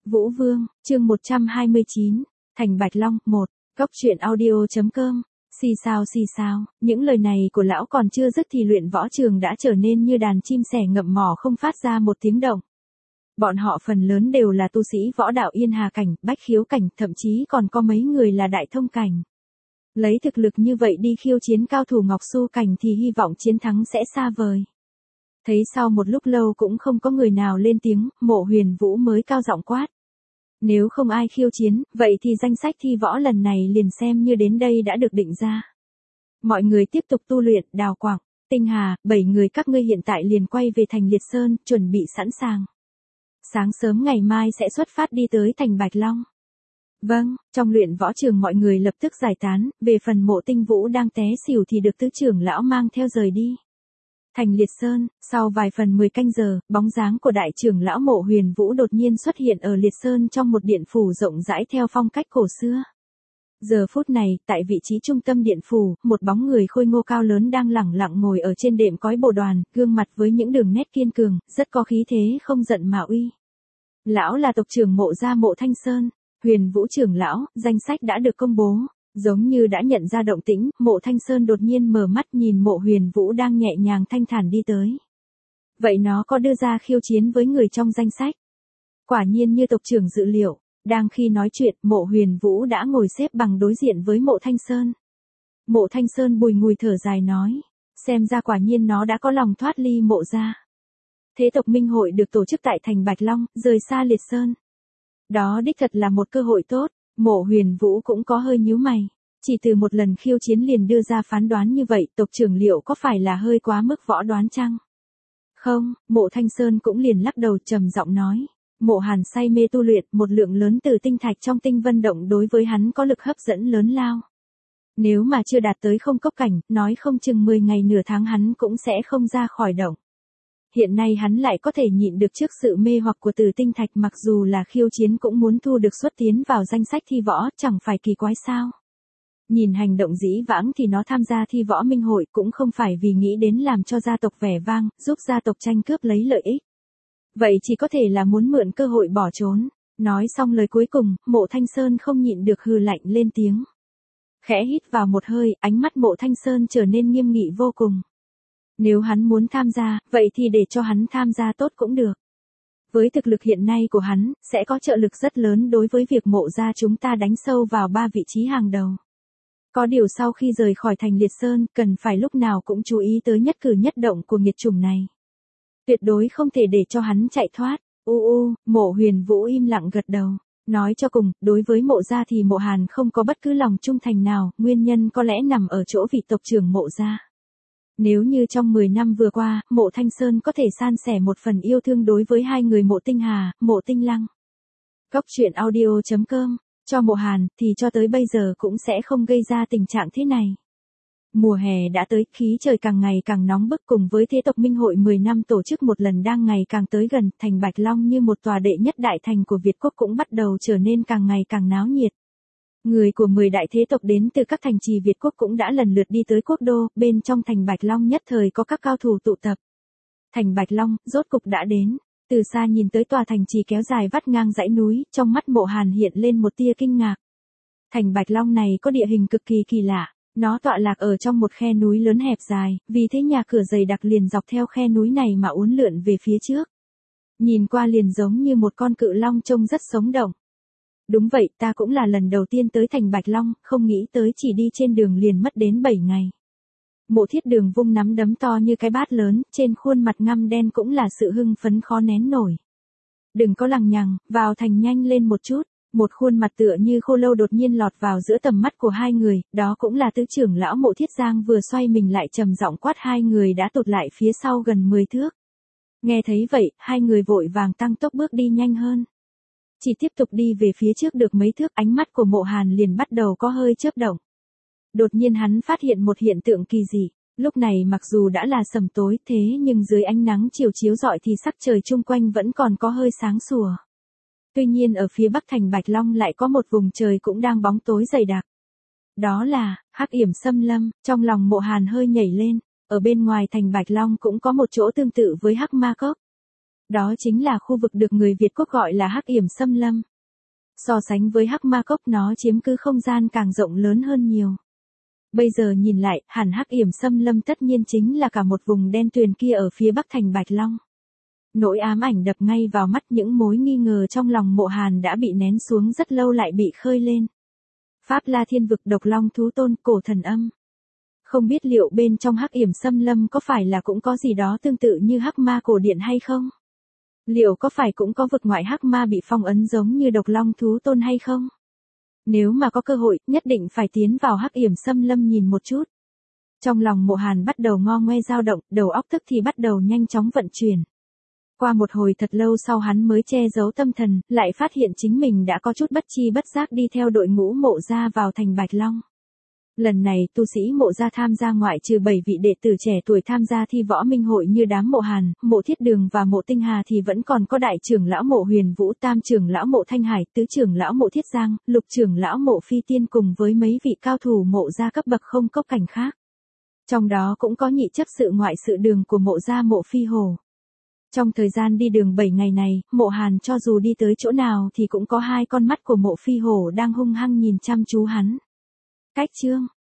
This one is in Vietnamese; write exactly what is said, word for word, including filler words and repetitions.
Vũ Vương, chương một trăm hai mươi chín, Thành Bạch Long, một, Góc truyện audio.com, xì xào xì xào, những lời này của lão còn chưa dứt thì luyện võ trường đã trở nên như đàn chim sẻ ngậm mỏ không phát ra một tiếng động. Bọn họ phần lớn đều là tu sĩ võ đạo Yên Hà cảnh, Bách Khiếu cảnh, thậm chí còn có mấy người là Đại Thông cảnh. Lấy thực lực như vậy đi khiêu chiến cao thủ Ngọc Su cảnh thì hy vọng chiến thắng sẽ xa vời. Thấy sau một lúc lâu cũng không có người nào lên tiếng, Mộ Huyền Vũ mới cao giọng quát. Nếu không ai khiêu chiến, vậy thì danh sách thi võ lần này liền xem như đến đây đã được định ra. Mọi người tiếp tục tu luyện, Đào Quảng, Tinh Hà, bảy người các ngươi hiện tại liền quay về thành Liệt Sơn, chuẩn bị sẵn sàng. Sáng sớm ngày mai sẽ xuất phát đi tới thành Bạch Long. Vâng, trong luyện võ trường mọi người lập tức giải tán, về phần Mộ Tinh Vũ đang té xỉu thì được tứ trưởng lão mang theo rời đi. Thành Liệt Sơn, sau vài phần mười canh giờ, bóng dáng của đại trưởng lão Mộ Huyền Vũ đột nhiên xuất hiện ở Liệt Sơn trong một điện phủ rộng rãi theo phong cách cổ xưa. Giờ phút này, tại vị trí trung tâm điện phủ, một bóng người khôi ngô cao lớn đang lẳng lặng ngồi ở trên đệm cói bồ đoàn, gương mặt với những đường nét kiên cường, rất có khí thế không giận mà uy. Lão là tộc trưởng Mộ gia Mộ Thanh Sơn, Huyền Vũ trưởng lão, danh sách đã được công bố. Giống như đã nhận ra động tĩnh, Mộ Thanh Sơn đột nhiên mở mắt nhìn Mộ Huyền Vũ đang nhẹ nhàng thanh thản đi tới. Vậy nó có đưa ra khiêu chiến với người trong danh sách? Quả nhiên như tộc trưởng dự liệu, đang khi nói chuyện, Mộ Huyền Vũ đã ngồi xếp bằng đối diện với Mộ Thanh Sơn. Mộ Thanh Sơn bùi ngùi thở dài nói, xem ra quả nhiên nó đã có lòng thoát ly Mộ gia. Thế tộc Minh hội được tổ chức tại thành Bạch Long, rời xa Liệt Sơn. Đó đích thật là một cơ hội tốt. Mộ Huyền Vũ cũng có hơi nhíu mày, chỉ từ một lần khiêu chiến liền đưa ra phán đoán như vậy, tộc trưởng liệu có phải là hơi quá mức võ đoán chăng? Không, Mộ Thanh Sơn cũng liền lắc đầu trầm giọng nói, Mộ Hàn say mê tu luyện, một lượng lớn từ tinh thạch trong tinh vân động đối với hắn có lực hấp dẫn lớn lao. Nếu mà chưa đạt tới không cốc cảnh, nói không chừng mười ngày nửa tháng hắn cũng sẽ không ra khỏi động. Hiện nay hắn lại có thể nhịn được trước sự mê hoặc của từ tinh thạch, mặc dù là khiêu chiến cũng muốn thu được xuất tiến vào danh sách thi võ, chẳng phải kỳ quái sao. Nhìn hành động dĩ vãng thì nó tham gia thi võ minh hội cũng không phải vì nghĩ đến làm cho gia tộc vẻ vang, giúp gia tộc tranh cướp lấy lợi ích. Vậy chỉ có thể là muốn mượn cơ hội bỏ trốn. Nói xong lời cuối cùng, Mộ Thanh Sơn không nhịn được hừ lạnh lên tiếng. Khẽ hít vào một hơi, ánh mắt Mộ Thanh Sơn trở nên nghiêm nghị vô cùng. Nếu hắn muốn tham gia, vậy thì để cho hắn tham gia tốt cũng được. Với thực lực hiện nay của hắn, sẽ có trợ lực rất lớn đối với việc Mộ gia chúng ta đánh sâu vào ba vị trí hàng đầu. Có điều sau khi rời khỏi thành Liệt Sơn, cần phải lúc nào cũng chú ý tới nhất cử nhất động của nghiệt chủng này. Tuyệt đối không thể để cho hắn chạy thoát. U u, Mộ Huyền Vũ im lặng gật đầu. Nói cho cùng, đối với Mộ gia thì Mộ Hàn không có bất cứ lòng trung thành nào, nguyên nhân có lẽ nằm ở chỗ vị tộc trưởng Mộ gia. Nếu như trong mười năm vừa qua, Mộ Thanh Sơn có thể san sẻ một phần yêu thương đối với hai người Mộ Tinh Hà, Mộ Tinh Lăng. Góc truyện audio.com, cho Mộ Hàn, thì cho tới bây giờ cũng sẽ không gây ra tình trạng thế này. Mùa hè đã tới, khí trời càng ngày càng nóng bức, cùng với thế tộc Minh hội mười năm tổ chức một lần đang ngày càng tới gần, thành Bạch Long như một tòa đệ nhất đại thành của Việt quốc cũng bắt đầu trở nên càng ngày càng náo nhiệt. Người của mười đại thế tộc đến từ các thành trì Việt quốc cũng đã lần lượt đi tới quốc đô, bên trong thành Bạch Long nhất thời có các cao thủ tụ tập. Thành Bạch Long, rốt cục đã đến. Từ xa nhìn tới tòa thành trì kéo dài vắt ngang dãy núi, trong mắt Mộ Hàn hiện lên một tia kinh ngạc. Thành Bạch Long này có địa hình cực kỳ kỳ lạ, nó tọa lạc ở trong một khe núi lớn hẹp dài, vì thế nhà cửa dày đặc liền dọc theo khe núi này mà uốn lượn về phía trước. Nhìn qua liền giống như một con cự long trông rất sống động. Đúng vậy, ta cũng là lần đầu tiên tới thành Bạch Long, không nghĩ tới chỉ đi trên đường liền mất đến bảy ngày. Mộ Thiết Đường vung nắm đấm to như cái bát lớn, trên khuôn mặt ngăm đen cũng là sự hưng phấn khó nén nổi. Đừng có lằng nhằng, vào thành nhanh lên một chút. Một khuôn mặt tựa như khô lâu đột nhiên lọt vào giữa tầm mắt của hai người, đó cũng là tứ trưởng lão Mộ Thiết Giang vừa xoay mình lại trầm giọng quát, hai người đã tụt lại phía sau gần mười thước. Nghe thấy vậy, hai người vội vàng tăng tốc bước đi nhanh hơn. Chỉ tiếp tục đi về phía trước được mấy thước, ánh mắt của Mộ Hàn liền bắt đầu có hơi chớp động. Đột nhiên hắn phát hiện một hiện tượng kỳ dị, lúc này mặc dù đã là sầm tối, thế nhưng dưới ánh nắng chiều chiếu rọi thì sắc trời chung quanh vẫn còn có hơi sáng sủa. Tuy nhiên ở phía bắc thành Bạch Long lại có một vùng trời cũng đang bóng tối dày đặc. Đó là Hắc Yểm Xâm Lâm. Trong lòng Mộ Hàn hơi nhảy lên, ở bên ngoài thành Bạch Long cũng có một chỗ tương tự với Hắc Ma Cốc. Đó chính là khu vực được người Việt Quốc gọi là Hắc Yểm Xâm Lâm. So sánh với Hắc Ma Cốc nó chiếm cứ không gian càng rộng lớn hơn nhiều. Bây giờ nhìn lại, hẳn Hắc Yểm Xâm Lâm tất nhiên chính là cả một vùng đen tuyền kia ở phía bắc thành Bạch Long. Nỗi ám ảnh đập ngay vào mắt, những mối nghi ngờ trong lòng Mộ Hàn đã bị nén xuống rất lâu lại bị khơi lên. Pháp La Thiên Vực, Độc Long Thú Tôn, Cổ Thần Âm. Không biết liệu bên trong Hắc Yểm Xâm Lâm có phải là cũng có gì đó tương tự như Hắc Ma Cổ Điện hay không? Liệu có phải cũng có vực ngoại Hắc Ma bị phong ấn giống như Độc Long Thú Tôn hay không? Nếu mà có cơ hội, nhất định phải tiến vào Hắc Yểm Xâm Lâm nhìn một chút. Trong lòng Mộ Hàn bắt đầu ngo ngoe dao động, đầu óc tức thì bắt đầu nhanh chóng vận chuyển. Qua một hồi thật lâu sau hắn mới che giấu tâm thần, lại phát hiện chính mình đã có chút bất chi bất giác đi theo đội ngũ Mộ gia vào thành Bạch Long. Lần này tu sĩ Mộ gia tham gia ngoại trừ bảy vị đệ tử trẻ tuổi tham gia thi võ minh hội như đám Mộ Hàn, Mộ Thiết Đường và Mộ Tinh Hà thì vẫn còn có đại trưởng lão Mộ Huyền Vũ, tam trưởng lão Mộ Thanh Hải, tứ trưởng lão Mộ Thiết Giang, lục trưởng lão Mộ Phi Tiên cùng với mấy vị cao thủ Mộ gia cấp bậc không cốc cảnh khác. Trong đó cũng có nhị chấp sự ngoại sự đường của Mộ gia Mộ Phi Hổ. Trong thời gian đi đường bảy ngày này, Mộ Hàn cho dù đi tới chỗ nào thì cũng có hai con mắt của Mộ Phi Hổ đang hung hăng nhìn chăm chú hắn. Cách chương